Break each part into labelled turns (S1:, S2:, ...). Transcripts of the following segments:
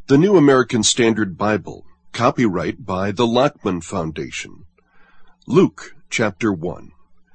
S1: The New American Standard Bible, copyright by the Lockman Foundation. Luke, chapter 1.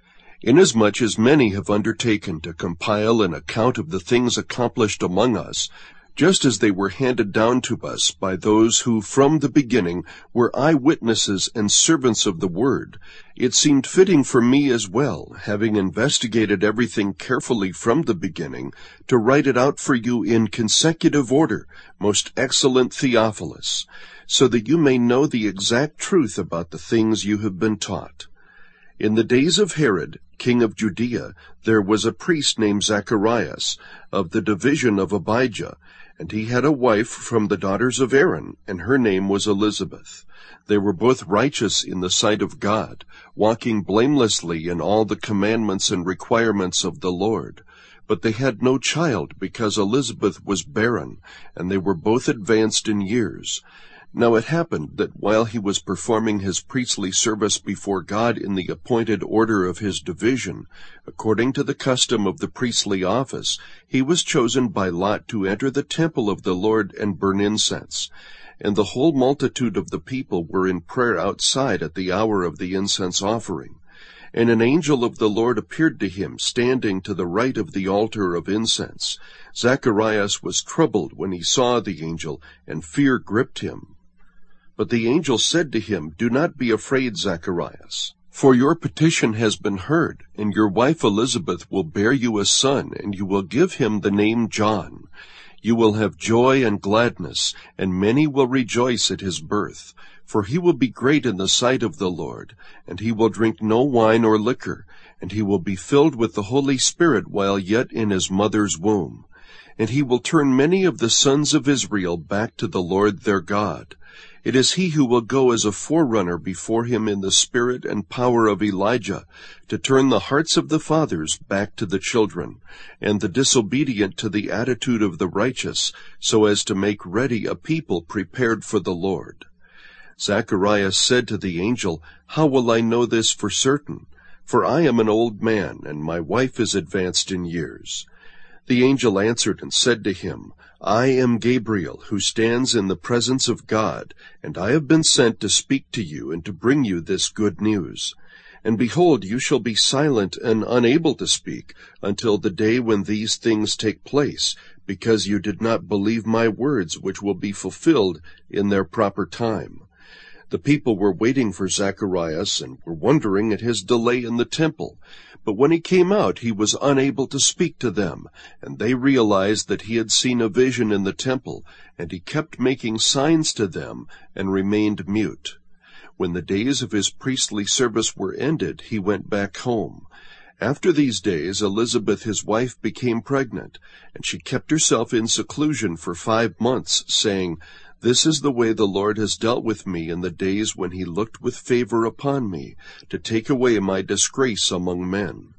S1: Inasmuch as many have undertaken to compile an account of the things accomplished among us, just as they were handed down to us by those who from the beginning were eyewitnesses and servants of the word, it seemed fitting for me as well, having investigated everything carefully from the beginning, to write it out for you in consecutive order, most excellent Theophilus, so that you may know the exact truth about the things you have been taught. In the days of Herod, king of Judea, there was a priest named Zacharias, of the division of Abijah, and he had a wife from the daughters of Aaron, and her name was Elizabeth. They were both righteous in the sight of God, walking blamelessly in all the commandments and requirements of the Lord. But they had no child, because Elizabeth was barren, and they were both advanced in years. Now it happened that while he was performing his priestly service before God in the appointed order of his division, according to the custom of the priestly office, he was chosen by lot to enter the temple of the Lord and burn incense. And the whole multitude of the people were in prayer outside at the hour of the incense offering. And an angel of the Lord appeared to him, standing to the right of the altar of incense. Zacharias was troubled when he saw the angel, and fear gripped him. But the angel said to him, "Do not be afraid, Zacharias, for your petition has been heard, and your wife Elizabeth will bear you a son, and you will give him the name John. You will have joy and gladness, and many will rejoice at his birth. For he will be great in the sight of the Lord, and he will drink no wine or liquor, and he will be filled with the Holy Spirit while yet in his mother's womb. And he will turn many of the sons of Israel back to the Lord their God. It is he who will go as a forerunner before him in the spirit and power of Elijah, to turn the hearts of the fathers back to the children, and the disobedient to the attitude of the righteous, so as to make ready a people prepared for the Lord." Zacharias said to the angel, "How will I know this for certain? For I am an old man, and my wife is advanced in years." The angel answered and said to him, "I am Gabriel, who stands in the presence of God, and I have been sent to speak to you and to bring you this good news. And behold, you shall be silent and unable to speak until the day when these things take place, because you did not believe my words, which will be fulfilled in their proper time." The people were waiting for Zacharias and were wondering at his delay in the temple. But when he came out, he was unable to speak to them, and they realized that he had seen a vision in the temple, and he kept making signs to them and remained mute. When the days of his priestly service were ended, he went back home. After these days, Elizabeth his wife became pregnant, and she kept herself in seclusion for 5 months, saying, "This is the way the Lord has dealt with me in the days when he looked with favor upon me, to take away my disgrace among men."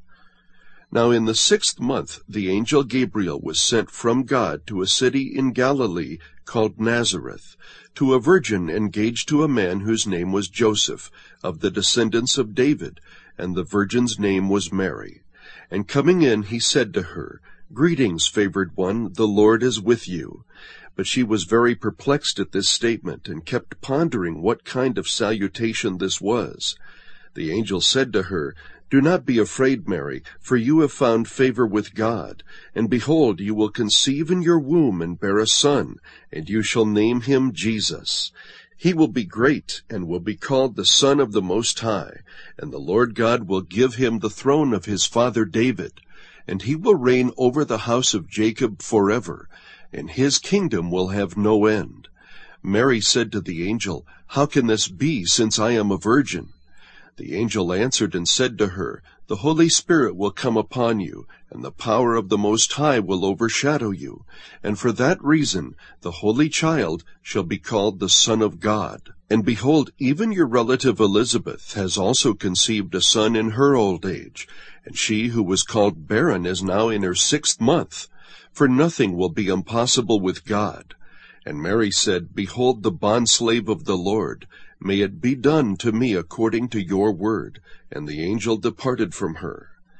S1: Now in the 6th month the angel Gabriel was sent from God to a city in Galilee called Nazareth, to a virgin engaged to a man whose name was Joseph, of the descendants of David, and the virgin's name was Mary. And coming in, he said to her, "Greetings, favored one, the Lord is with you." But she was very perplexed at this statement, and kept pondering what kind of salutation this was. The angel said to her, "Do not be afraid, Mary, for you have found favor with God. And behold, you will conceive in your womb and bear a son, and you shall name him Jesus. He will be great, and will be called the Son of the Most High, and the Lord God will give him the throne of his father David. And he will reign over the house of Jacob forever, and his kingdom will have no end." Mary said to the angel, "How can this be, since I am a virgin?" The angel answered and said to her, "The Holy Spirit will come upon you, and the power of the Most High will overshadow you. And for that reason the Holy Child shall be called the Son of God. And behold, even your relative Elizabeth has also conceived a son in her old age, and she who was called barren is now in her 6th month. For nothing will be impossible with God." And Mary said, "Behold the bondslave of the Lord. May it be done to me according to your word." And the angel departed from her.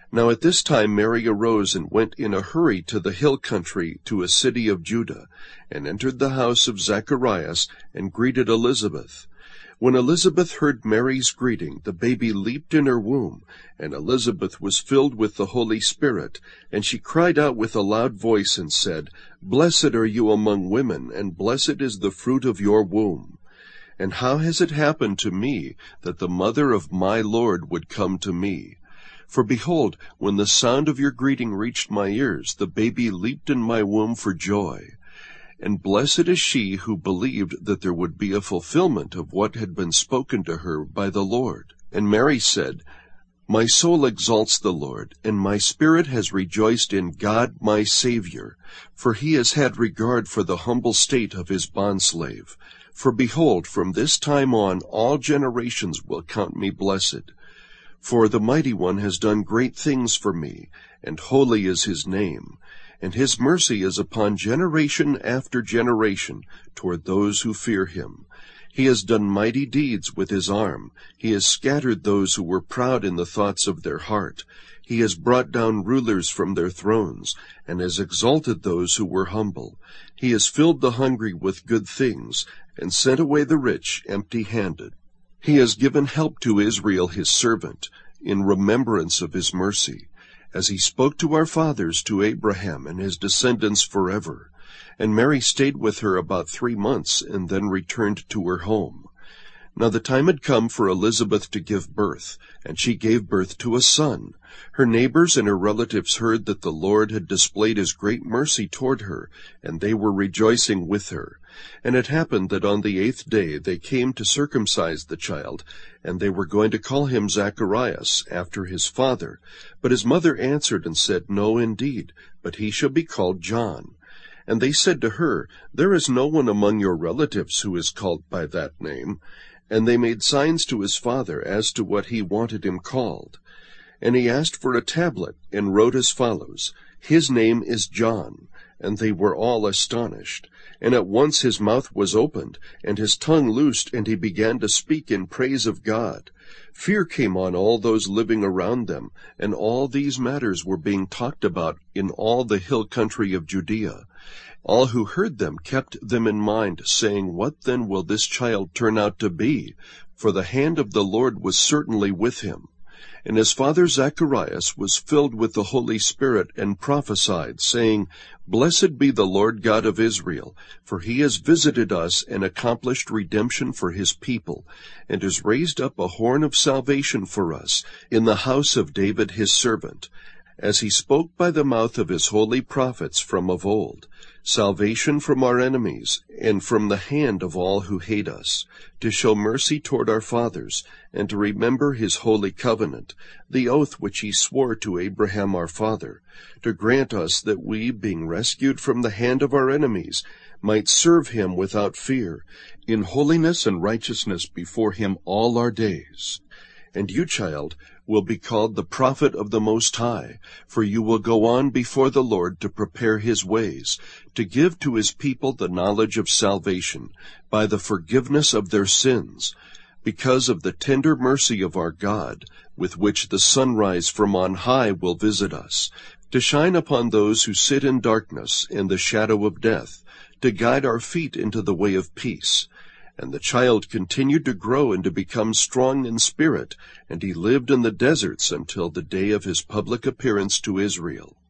S1: Now at this time Mary arose and went in a hurry to the hill country, to a city of Judah, and entered the house of Zacharias, and greeted Elizabeth. When Elizabeth heard Mary's greeting, the baby leaped in her womb, and Elizabeth was filled with the Holy Spirit, and she cried out with a loud voice and said, "Blessed are you among women, and blessed is the fruit of your womb. And how has it happened to me that the mother of my Lord would come to me? For behold, when the sound of your greeting reached my ears, the baby leaped in my womb for joy. And blessed is she who believed that there would be a fulfillment of what had been spoken to her by the Lord." And Mary said, "My soul exalts the Lord, and my spirit has rejoiced in God my Savior, for he has had regard for the humble state of his bondslave. For behold, from this time on all generations will count me blessed. For the Mighty One has done great things for me, and holy is his name. And his mercy is upon generation after generation toward those who fear him. He has done mighty deeds with his arm. He has scattered those who were proud in the thoughts of their heart. He has brought down rulers from their thrones, and has exalted those who were humble. He has filled the hungry with good things, and sent away the rich empty-handed. He has given help to Israel his servant, in remembrance of his mercy, as he spoke to our fathers, to Abraham and his descendants forever." And Mary stayed with her about 3 months, and then returned to her home. Now the time had come for Elizabeth to give birth, and she gave birth to a son. Her neighbors and her relatives heard that the Lord had displayed his great mercy toward her, and they were rejoicing with her. And it happened that on the 8th day they came to circumcise the child, and they were going to call him Zacharias, after his father. But his mother answered and said, "No, indeed, but he shall be called John." And they said to her, "There is no one among your relatives who is called by that name." And they made signs to his father as to what he wanted him called. And he asked for a tablet, and wrote as follows, "His name is John." And they were all astonished. And at once his mouth was opened, and his tongue loosed, and he began to speak in praise of God. Fear came on all those living around them, and all these matters were being talked about in all the hill country of Judea. All who heard them kept them in mind, saying, "What then will this child turn out to be?" For the hand of the Lord was certainly with him. And his father Zacharias was filled with the Holy Spirit, and prophesied, saying, "Blessed be the Lord God of Israel, for he has visited us and accomplished redemption for his people, and has raised up a horn of salvation for us in the house of David his servant, as he spoke by the mouth of his holy prophets from of old, salvation from our enemies, and from the hand of all who hate us, to show mercy toward our fathers, and to remember his holy covenant, the oath which he swore to Abraham our father, to grant us that we, being rescued from the hand of our enemies, might serve him without fear, in holiness and righteousness before him all our days. And you, child, will be called the prophet of the Most High, for you will go on before the Lord to prepare his ways, to give to his people the knowledge of salvation, by the forgiveness of their sins, because of the tender mercy of our God, with which the sunrise from on high will visit us, to shine upon those who sit in darkness and the shadow of death, to guide our feet into the way of peace. And the child continued to grow and to become strong in spirit, and he lived in the deserts until the day of his public appearance to Israel.